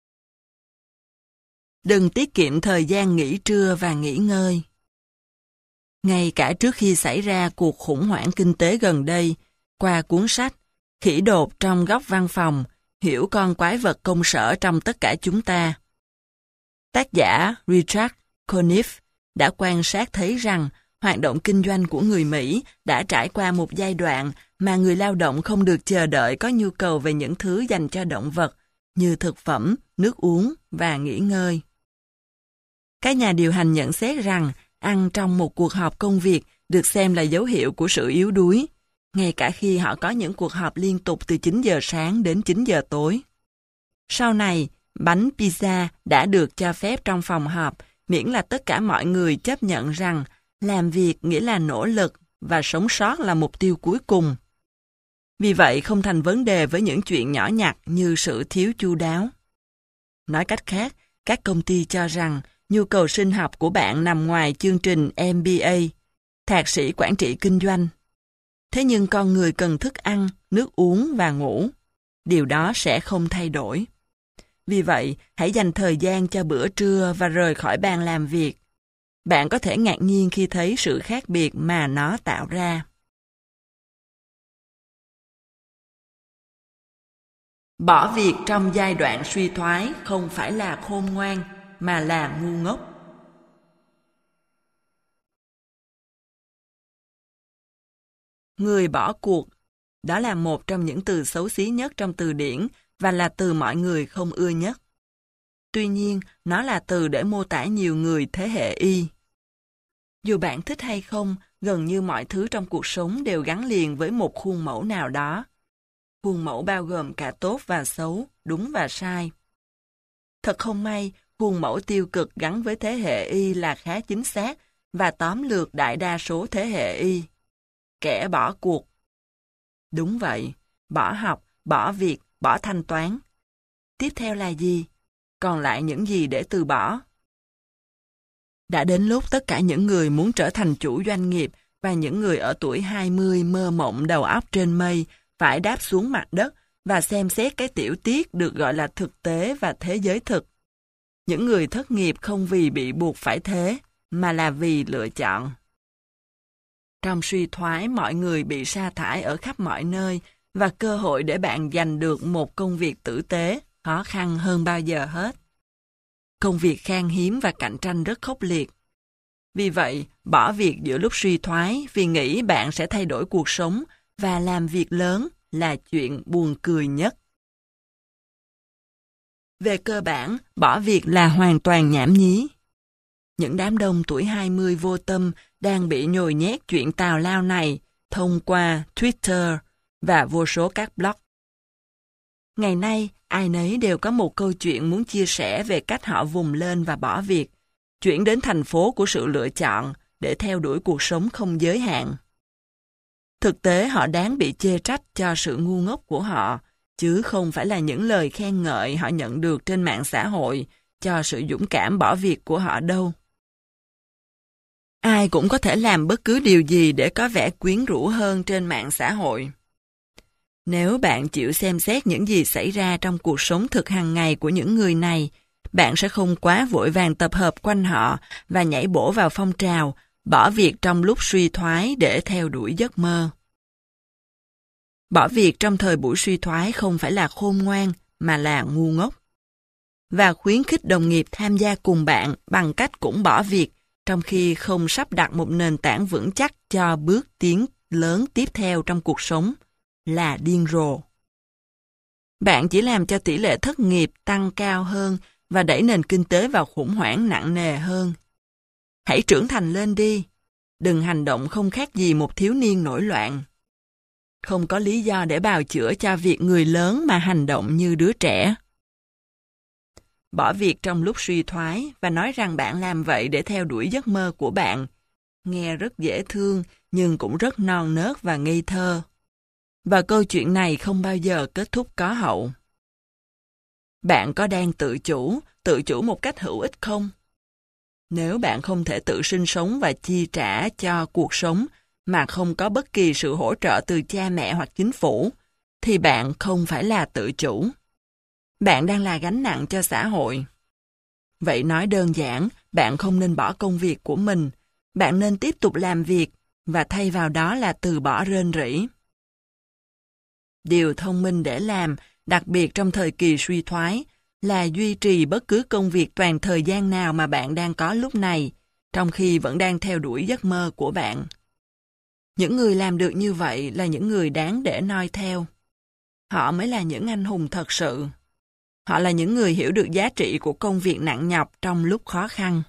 Speaker 1: Đừng tiết kiệm thời gian nghỉ trưa và nghỉ ngơi. Ngay cả trước khi xảy ra cuộc khủng hoảng kinh tế gần đây, qua cuốn sách Khỉ đột trong góc văn phòng, hiểu con quái vật công sở trong tất cả chúng ta, tác giả Richard Conniff đã quan sát thấy rằng hoạt động kinh doanh của người Mỹ đã trải qua một giai đoạn mà người lao động không được chờ đợi có nhu cầu về những thứ dành cho động vật như thực phẩm, nước uống và nghỉ ngơi. Các nhà điều hành nhận xét rằng ăn trong một cuộc họp công việc được xem là dấu hiệu của sự yếu đuối, ngay cả khi họ có những cuộc họp liên tục từ chín giờ sáng đến chín giờ tối. Sau này, bánh pizza đã được cho phép trong phòng họp, miễn là tất cả mọi người chấp nhận rằng làm việc nghĩa là nỗ lực và sống sót là mục tiêu cuối cùng. Vì vậy không thành vấn đề với những chuyện nhỏ nhặt như sự thiếu chu đáo. Nói cách khác, các công ty cho rằng nhu cầu sinh học của bạn nằm ngoài chương trình M B A, thạc sĩ quản trị kinh doanh. Thế nhưng con người cần thức ăn, nước uống và ngủ. Điều đó sẽ không thay đổi. Vì vậy, hãy dành thời gian cho bữa trưa và rời khỏi bàn làm việc. Bạn có thể ngạc nhiên khi thấy sự khác biệt mà nó tạo ra. Bỏ việc trong giai đoạn suy thoái không phải là khôn ngoan, mà là ngu ngốc. Người bỏ cuộc, đó là một trong những từ xấu xí nhất trong từ điển và là từ mọi người không ưa nhất. Tuy nhiên, nó là từ để mô tả nhiều người thế hệ Y. Dù bạn thích hay không, gần như mọi thứ trong cuộc sống đều gắn liền với một khuôn mẫu nào đó. Khuôn mẫu bao gồm cả tốt và xấu, đúng và sai. Thật không may, khuôn mẫu tiêu cực gắn với thế hệ Y là khá chính xác và tóm lược đại đa số thế hệ Y. Kẻ bỏ cuộc. Đúng vậy, bỏ học, bỏ việc, bỏ thanh toán. Tiếp theo là gì? Còn lại những gì để từ bỏ? Đã đến lúc tất cả những người muốn trở thành chủ doanh nghiệp và những người ở tuổi hai mươi mơ mộng đầu óc trên mây phải đáp xuống mặt đất và xem xét cái tiểu tiết được gọi là thực tế và thế giới thực. Những người thất nghiệp không vì bị buộc phải thế, mà là vì lựa chọn. Trong suy thoái, mọi người bị sa thải ở khắp mọi nơi và cơ hội để bạn giành được một công việc tử tế khó khăn hơn bao giờ hết. Công việc khan hiếm và cạnh tranh rất khốc liệt. Vì vậy, bỏ việc giữa lúc suy thoái vì nghĩ bạn sẽ thay đổi cuộc sống và làm việc lớn là chuyện buồn cười nhất. Về cơ bản, bỏ việc là hoàn toàn nhảm nhí. Những đám đông tuổi hai mươi vô tâm đang bị nhồi nhét chuyện tào lao này thông qua Twitter và vô số các blog. Ngày nay, ai nấy đều có một câu chuyện muốn chia sẻ về cách họ vùng lên và bỏ việc, chuyển đến thành phố của sự lựa chọn để theo đuổi cuộc sống không giới hạn. Thực tế họ đáng bị chê trách cho sự ngu ngốc của họ, chứ không phải là những lời khen ngợi họ nhận được trên mạng xã hội cho sự dũng cảm bỏ việc của họ đâu. Ai cũng có thể làm bất cứ điều gì để có vẻ quyến rũ hơn trên mạng xã hội. Nếu bạn chịu xem xét những gì xảy ra trong cuộc sống thực hàng ngày của những người này, bạn sẽ không quá vội vàng tập hợp quanh họ và nhảy bổ vào phong trào, bỏ việc trong lúc suy thoái để theo đuổi giấc mơ. Bỏ việc trong thời buổi suy thoái không phải là khôn ngoan, mà là ngu ngốc. Và khuyến khích đồng nghiệp tham gia cùng bạn bằng cách cũng bỏ việc, trong khi không sắp đặt một nền tảng vững chắc cho bước tiến lớn tiếp theo trong cuộc sống, là điên rồ. Bạn chỉ làm cho tỷ lệ thất nghiệp tăng cao hơn và đẩy nền kinh tế vào khủng hoảng nặng nề hơn. Hãy trưởng thành lên đi. Đừng hành động không khác gì một thiếu niên nổi loạn. Không có lý do để bào chữa cho việc người lớn mà hành động như đứa trẻ. Bỏ việc trong lúc suy thoái và nói rằng bạn làm vậy để theo đuổi giấc mơ của bạn. Nghe rất dễ thương nhưng cũng rất non nớt và ngây thơ. Và câu chuyện này không bao giờ kết thúc có hậu. Bạn có đang tự chủ, tự chủ một cách hữu ích không? Nếu bạn không thể tự sinh sống và chi trả cho cuộc sống mà không có bất kỳ sự hỗ trợ từ cha mẹ hoặc chính phủ, thì bạn không phải là tự chủ. Bạn đang là gánh nặng cho xã hội. Vậy nói đơn giản, bạn không nên bỏ công việc của mình. Bạn nên tiếp tục làm việc và thay vào đó là từ bỏ rên rỉ. Điều thông minh để làm, đặc biệt trong thời kỳ suy thoái, là duy trì bất cứ công việc toàn thời gian nào mà bạn đang có lúc này, trong khi vẫn đang theo đuổi giấc mơ của bạn. Những người làm được như vậy là những người đáng để noi theo. Họ mới là những anh hùng thật sự. Họ là những người hiểu được giá trị của công việc nặng nhọc trong lúc khó khăn.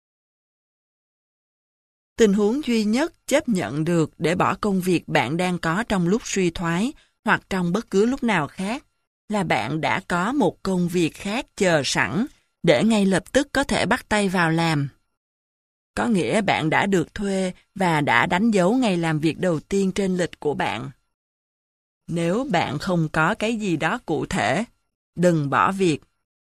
Speaker 1: Tình huống duy nhất chấp nhận được để bỏ công việc bạn đang có trong lúc suy thoái hoặc trong bất cứ lúc nào khác là bạn đã có một công việc khác chờ sẵn để ngay lập tức có thể bắt tay vào làm. Có nghĩa bạn đã được thuê và đã đánh dấu ngày làm việc đầu tiên trên lịch của bạn. Nếu bạn không có cái gì đó cụ thể, đừng bỏ việc.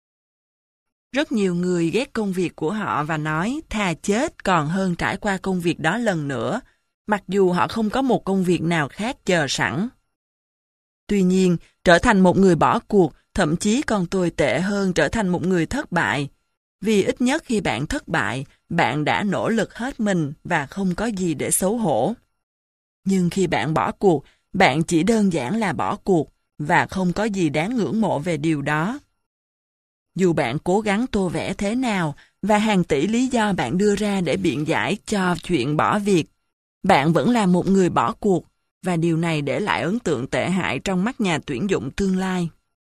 Speaker 1: Rất nhiều người ghét công việc của họ và nói thà chết còn hơn trải qua công việc đó lần nữa, mặc dù họ không có một công việc nào khác chờ sẵn. Tuy nhiên, trở thành một người bỏ cuộc thậm chí còn tồi tệ hơn trở thành một người thất bại. Vì ít nhất khi bạn thất bại, bạn đã nỗ lực hết mình và không có gì để xấu hổ. Nhưng khi bạn bỏ cuộc, bạn chỉ đơn giản là bỏ cuộc và không có gì đáng ngưỡng mộ về điều đó. Dù bạn cố gắng tô vẽ thế nào và hàng tỷ lý do bạn đưa ra để biện giải cho chuyện bỏ việc, bạn vẫn là một người bỏ cuộc và điều này để lại ấn tượng tệ hại trong mắt nhà tuyển dụng tương lai.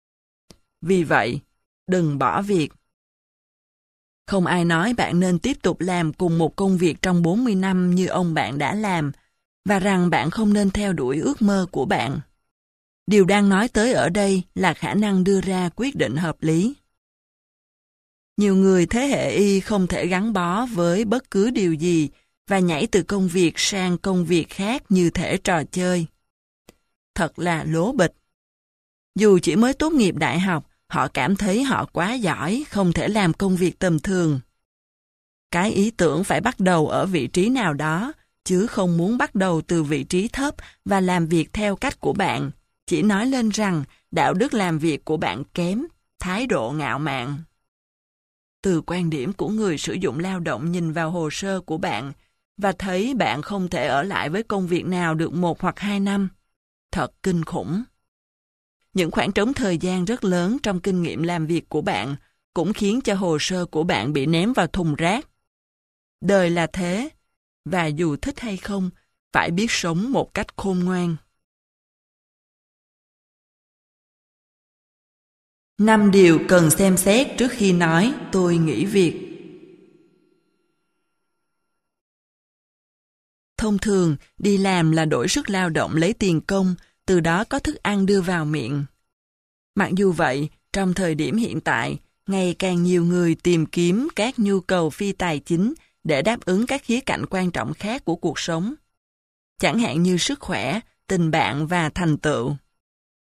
Speaker 1: Vì vậy, đừng bỏ việc. Không ai nói bạn nên tiếp tục làm cùng một công việc trong bốn mươi năm như ông bạn đã làm, và rằng bạn không nên theo đuổi ước mơ của bạn. Điều đang nói tới ở đây là khả năng đưa ra quyết định hợp lý. Nhiều người thế hệ Y không thể gắn bó với bất cứ điều gì và nhảy từ công việc sang công việc khác như thể trò chơi. Thật là lố bịch. Dù chỉ mới tốt nghiệp đại học, họ cảm thấy họ quá giỏi, không thể làm công việc tầm thường. Cái ý tưởng phải bắt đầu ở vị trí nào đó, chứ không muốn bắt đầu từ vị trí thấp và làm việc theo cách của bạn, chỉ nói lên rằng đạo đức làm việc của bạn kém, thái độ ngạo mạn. Từ quan điểm của người sử dụng lao động nhìn vào hồ sơ của bạn và thấy bạn không thể ở lại với công việc nào được một hoặc hai năm. Thật kinh khủng. Những khoảng trống thời gian rất lớn trong kinh nghiệm làm việc của bạn cũng khiến cho hồ sơ của bạn bị ném vào thùng rác. Đời là thế, và dù thích hay không, phải biết sống một cách khôn ngoan. Năm điều cần xem xét trước khi nói tôi nghỉ việc. Thông thường, đi làm là đổi sức lao động lấy tiền công, từ đó có thức ăn đưa vào miệng. Mặc dù vậy, trong thời điểm hiện tại, ngày càng nhiều người tìm kiếm các nhu cầu phi tài chính để đáp ứng các khía cạnh quan trọng khác của cuộc sống, chẳng hạn như sức khỏe, tình bạn và thành tựu.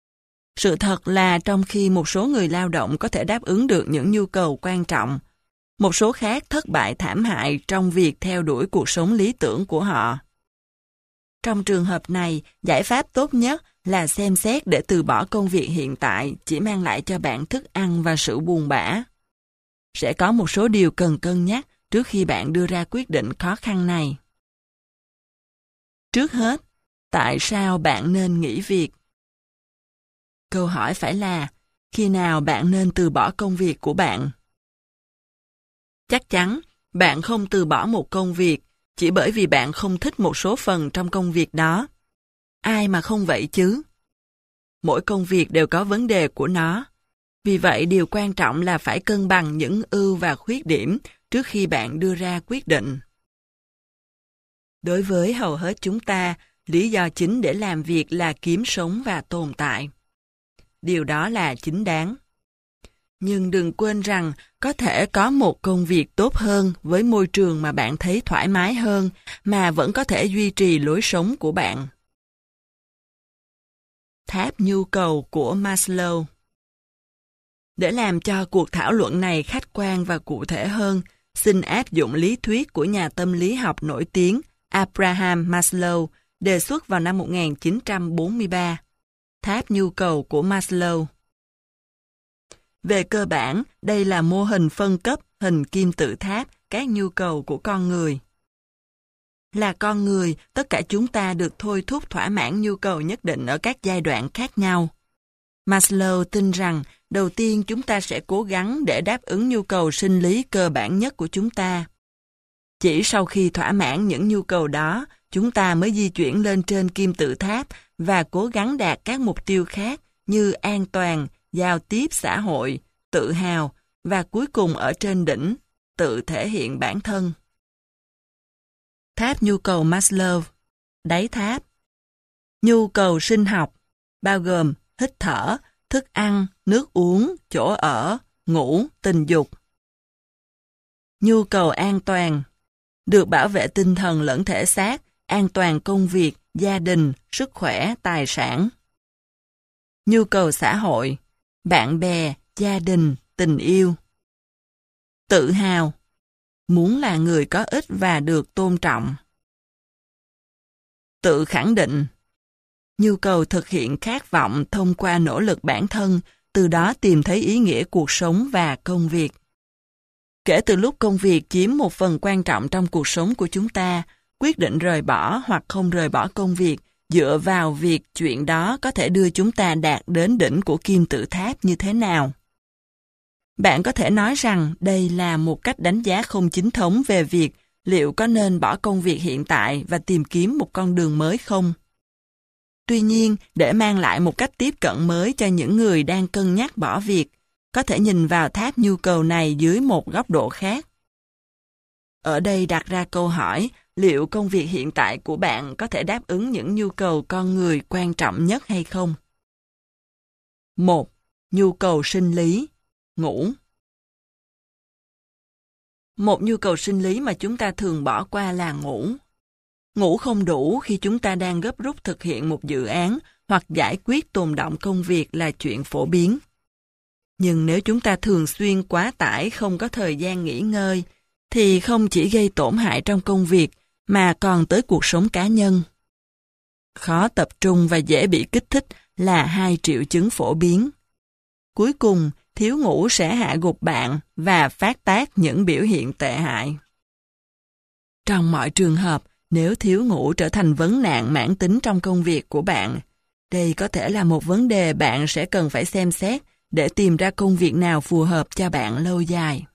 Speaker 1: Sự thật là trong khi một số người lao động có thể đáp ứng được những nhu cầu quan trọng, Một số khác thất bại thảm hại trong việc theo đuổi cuộc sống lý tưởng của họ. Trong trường hợp này, giải pháp tốt nhất là xem xét để từ bỏ công việc hiện tại chỉ mang lại cho bạn thức ăn và sự buồn bã. Sẽ có một số điều cần cân nhắc trước khi bạn đưa ra quyết định khó khăn này. Trước hết, tại sao bạn nên nghỉ việc? Câu hỏi phải là, khi nào bạn nên từ bỏ công việc của bạn? Chắc chắn, bạn không từ bỏ một công việc chỉ bởi vì bạn không thích một số phần trong công việc đó. Ai mà không vậy chứ? Mỗi công việc đều có vấn đề của nó. Vì vậy, điều quan trọng là phải cân bằng những ưu và khuyết điểm trước khi bạn đưa ra quyết định. Đối với hầu hết chúng ta, lý do chính để làm việc là kiếm sống và tồn tại. Điều đó là chính đáng. Nhưng đừng quên rằng có thể có một công việc tốt hơn với môi trường mà bạn thấy thoải mái hơn mà vẫn có thể duy trì lối sống của bạn. Tháp nhu cầu của Maslow. Để làm cho cuộc thảo luận này khách quan và cụ thể hơn, xin áp dụng lý thuyết của nhà tâm lý học nổi tiếng Abraham Maslow đề xuất vào năm một nghìn chín trăm bốn mươi ba. Tháp nhu cầu của Maslow. Về cơ bản, đây là mô hình phân cấp hình kim tự tháp các nhu cầu của con người. Là con người, tất cả chúng ta được thôi thúc thỏa mãn nhu cầu nhất định ở các giai đoạn khác nhau. Maslow tin rằng, đầu tiên chúng ta sẽ cố gắng để đáp ứng nhu cầu sinh lý cơ bản nhất của chúng ta. Chỉ sau khi thỏa mãn những nhu cầu đó, chúng ta mới di chuyển lên trên kim tự tháp và cố gắng đạt các mục tiêu khác như an toàn, giao tiếp xã hội, tự hào và cuối cùng ở trên đỉnh, tự thể hiện bản thân. Tháp nhu cầu Maslow. Đáy tháp. Nhu cầu sinh học, bao gồm hít thở, thức ăn, nước uống, chỗ ở, ngủ, tình dục. Nhu cầu an toàn, được bảo vệ tinh thần lẫn thể xác, an toàn công việc, gia đình, sức khỏe, tài sản. Nhu cầu xã hội, bạn bè, gia đình, tình yêu. Tự hào, muốn là người có ích và được tôn trọng. Tự khẳng định, nhu cầu thực hiện khát vọng thông qua nỗ lực bản thân, từ đó tìm thấy ý nghĩa cuộc sống và công việc. Kể từ lúc công việc chiếm một phần quan trọng trong cuộc sống của chúng ta, quyết định rời bỏ hoặc không rời bỏ công việc dựa vào việc chuyện đó có thể đưa chúng ta đạt đến đỉnh của kim tự tháp như thế nào. Bạn có thể nói rằng đây là một cách đánh giá không chính thống về việc liệu có nên bỏ công việc hiện tại và tìm kiếm một con đường mới không. Tuy nhiên, để mang lại một cách tiếp cận mới cho những người đang cân nhắc bỏ việc, có thể nhìn vào tháp nhu cầu này dưới một góc độ khác. Ở đây đặt ra câu hỏi, liệu công việc hiện tại của bạn có thể đáp ứng những nhu cầu con người quan trọng nhất hay không? một. Nhu cầu sinh lý, ngủ. Một nhu cầu sinh lý mà chúng ta thường bỏ qua là ngủ. Ngủ không đủ khi chúng ta đang gấp rút thực hiện một dự án hoặc giải quyết tồn đọng công việc là chuyện phổ biến. Nhưng nếu chúng ta thường xuyên quá tải không có thời gian nghỉ ngơi, thì không chỉ gây tổn hại trong công việc mà còn tới cuộc sống cá nhân. Khó tập trung và dễ bị kích thích là hai triệu chứng phổ biến. Cuối cùng, thiếu ngủ sẽ hạ gục bạn và phát tác những biểu hiện tệ hại. Trong mọi trường hợp, nếu thiếu ngủ trở thành vấn nạn mãn tính trong công việc của bạn, đây có thể là một vấn đề bạn sẽ cần phải xem xét để tìm ra công việc nào phù hợp cho bạn lâu dài.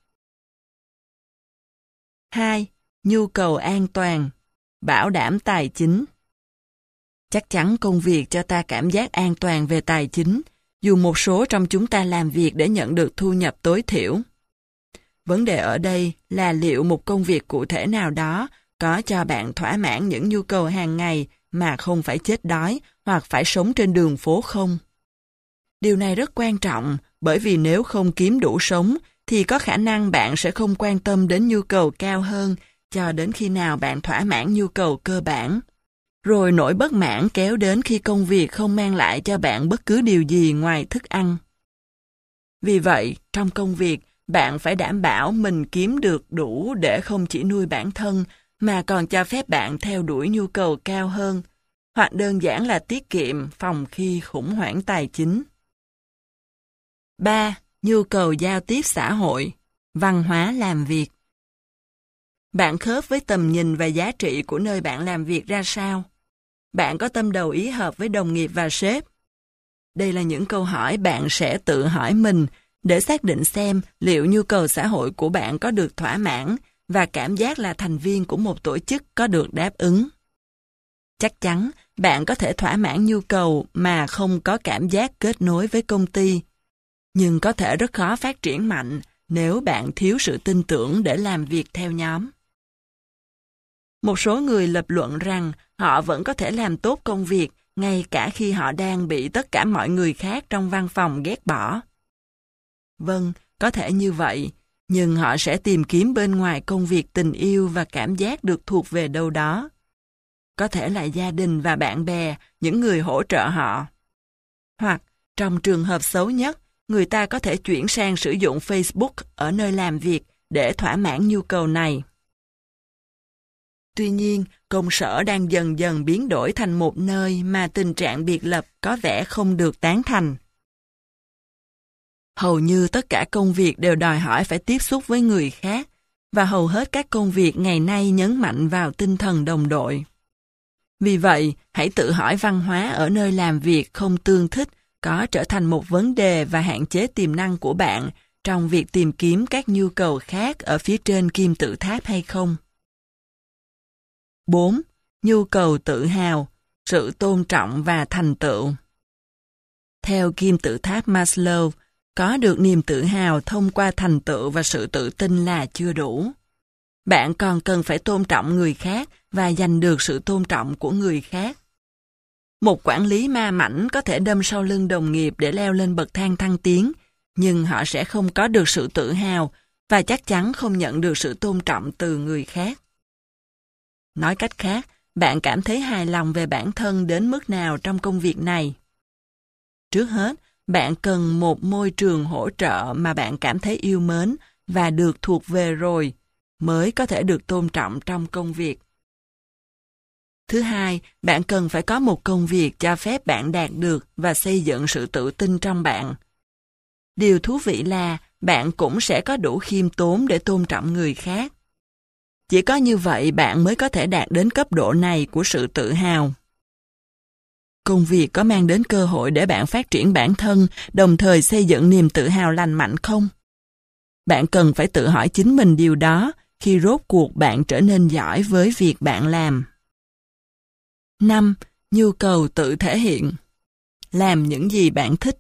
Speaker 1: hai. Nhu cầu an toàn, bảo đảm tài chính. Chắc chắn công việc cho ta cảm giác an toàn về tài chính, dù một số trong chúng ta làm việc để nhận được thu nhập tối thiểu. Vấn đề ở đây là liệu một công việc cụ thể nào đó có cho bạn thỏa mãn những nhu cầu hàng ngày mà không phải chết đói hoặc phải sống trên đường phố không? Điều này rất quan trọng bởi vì nếu không kiếm đủ sống thì có khả năng bạn sẽ không quan tâm đến nhu cầu cao hơn cho đến khi nào bạn thỏa mãn nhu cầu cơ bản. Rồi nỗi bất mãn kéo đến khi công việc không mang lại cho bạn bất cứ điều gì ngoài thức ăn. Vì vậy, trong công việc, bạn phải đảm bảo mình kiếm được đủ để không chỉ nuôi bản thân, mà còn cho phép bạn theo đuổi nhu cầu cao hơn, hoặc đơn giản là tiết kiệm phòng khi khủng hoảng tài chính. ba. Nhu cầu giao tiếp xã hội, văn hóa làm việc. Bạn khớp với tầm nhìn và giá trị của nơi bạn làm việc ra sao? Bạn có tâm đầu ý hợp với đồng nghiệp và sếp? Đây là những câu hỏi bạn sẽ tự hỏi mình để xác định xem liệu nhu cầu xã hội của bạn có được thỏa mãn và cảm giác là thành viên của một tổ chức có được đáp ứng. Chắc chắn bạn có thể thỏa mãn nhu cầu mà không có cảm giác kết nối với công ty, nhưng có thể rất khó phát triển mạnh nếu bạn thiếu sự tin tưởng để làm việc theo nhóm. Một số người lập luận rằng họ vẫn có thể làm tốt công việc ngay cả khi họ đang bị tất cả mọi người khác trong văn phòng ghét bỏ. Vâng, có thể như vậy, nhưng họ sẽ tìm kiếm bên ngoài công việc tình yêu và cảm giác được thuộc về đâu đó. Có thể là gia đình và bạn bè, những người hỗ trợ họ. Hoặc, trong trường hợp xấu nhất, người ta có thể chuyển sang sử dụng Facebook ở nơi làm việc để thỏa mãn nhu cầu này. Tuy nhiên, công sở đang dần dần biến đổi thành một nơi mà tình trạng biệt lập có vẻ không được tán thành. Hầu như tất cả công việc đều đòi hỏi phải tiếp xúc với người khác, và hầu hết các công việc ngày nay nhấn mạnh vào tinh thần đồng đội. Vì vậy, hãy tự hỏi văn hóa ở nơi làm việc không tương thích có trở thành một vấn đề và hạn chế tiềm năng của bạn trong việc tìm kiếm các nhu cầu khác ở phía trên kim tự tháp hay không. bốn. Nhu cầu tự hào, sự tôn trọng và thành tựu. Theo kim tự tháp Maslow, có được niềm tự hào thông qua thành tựu và sự tự tin là chưa đủ. Bạn còn cần phải tôn trọng người khác và giành được sự tôn trọng của người khác. Một quản lý ma mãnh có thể đâm sau lưng đồng nghiệp để leo lên bậc thang thăng tiến, nhưng họ sẽ không có được sự tự hào và chắc chắn không nhận được sự tôn trọng từ người khác. Nói cách khác, bạn cảm thấy hài lòng về bản thân đến mức nào trong công việc này? Trước hết, bạn cần một môi trường hỗ trợ mà bạn cảm thấy yêu mến và được thuộc về rồi, mới có thể được tôn trọng trong công việc. Thứ hai, bạn cần phải có một công việc cho phép bạn đạt được và xây dựng sự tự tin trong bạn. Điều thú vị là bạn cũng sẽ có đủ khiêm tốn để tôn trọng người khác. Chỉ có như vậy bạn mới có thể đạt đến cấp độ này của sự tự hào. Công việc có mang đến cơ hội để bạn phát triển bản thân, đồng thời xây dựng niềm tự hào lành mạnh không? Bạn cần phải tự hỏi chính mình điều đó khi rốt cuộc bạn trở nên giỏi với việc bạn làm. năm. Nhu cầu tự thể hiện. Làm những gì bạn thích.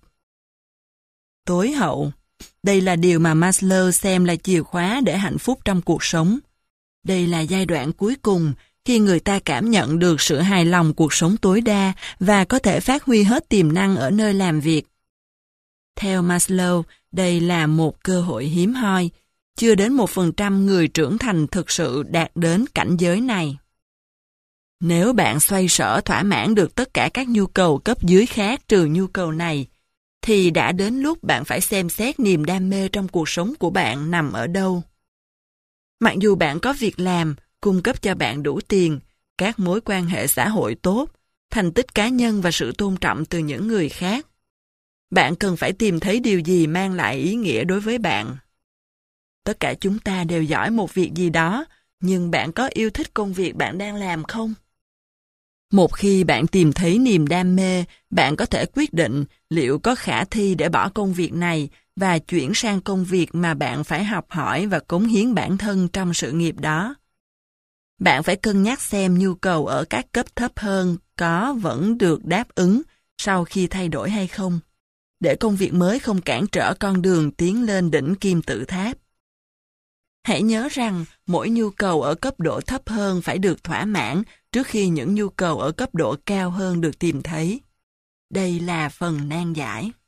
Speaker 1: Tối hậu. Đây là điều mà Maslow xem là chìa khóa để hạnh phúc trong cuộc sống. Đây là giai đoạn cuối cùng khi người ta cảm nhận được sự hài lòng cuộc sống tối đa và có thể phát huy hết tiềm năng ở nơi làm việc. Theo Maslow, đây là một cơ hội hiếm hoi. Chưa đến một phần trăm người trưởng thành thực sự đạt đến cảnh giới này. Nếu bạn xoay sở thỏa mãn được tất cả các nhu cầu cấp dưới khác trừ nhu cầu này, thì đã đến lúc bạn phải xem xét niềm đam mê trong cuộc sống của bạn nằm ở đâu. Mặc dù bạn có việc làm, cung cấp cho bạn đủ tiền, các mối quan hệ xã hội tốt, thành tích cá nhân và sự tôn trọng từ những người khác, bạn cần phải tìm thấy điều gì mang lại ý nghĩa đối với bạn. Tất cả chúng ta đều giỏi một việc gì đó, nhưng bạn có yêu thích công việc bạn đang làm không? Một khi bạn tìm thấy niềm đam mê, bạn có thể quyết định liệu có khả thi để bỏ công việc này và chuyển sang công việc mà bạn phải học hỏi và cống hiến bản thân trong sự nghiệp đó. Bạn phải cân nhắc xem nhu cầu ở các cấp thấp hơn có vẫn được đáp ứng sau khi thay đổi hay không, để công việc mới không cản trở con đường tiến lên đỉnh kim tự tháp. Hãy nhớ rằng mỗi nhu cầu ở cấp độ thấp hơn phải được thỏa mãn trước khi những nhu cầu ở cấp độ cao hơn được tìm thấy. Đây là phần nan giải.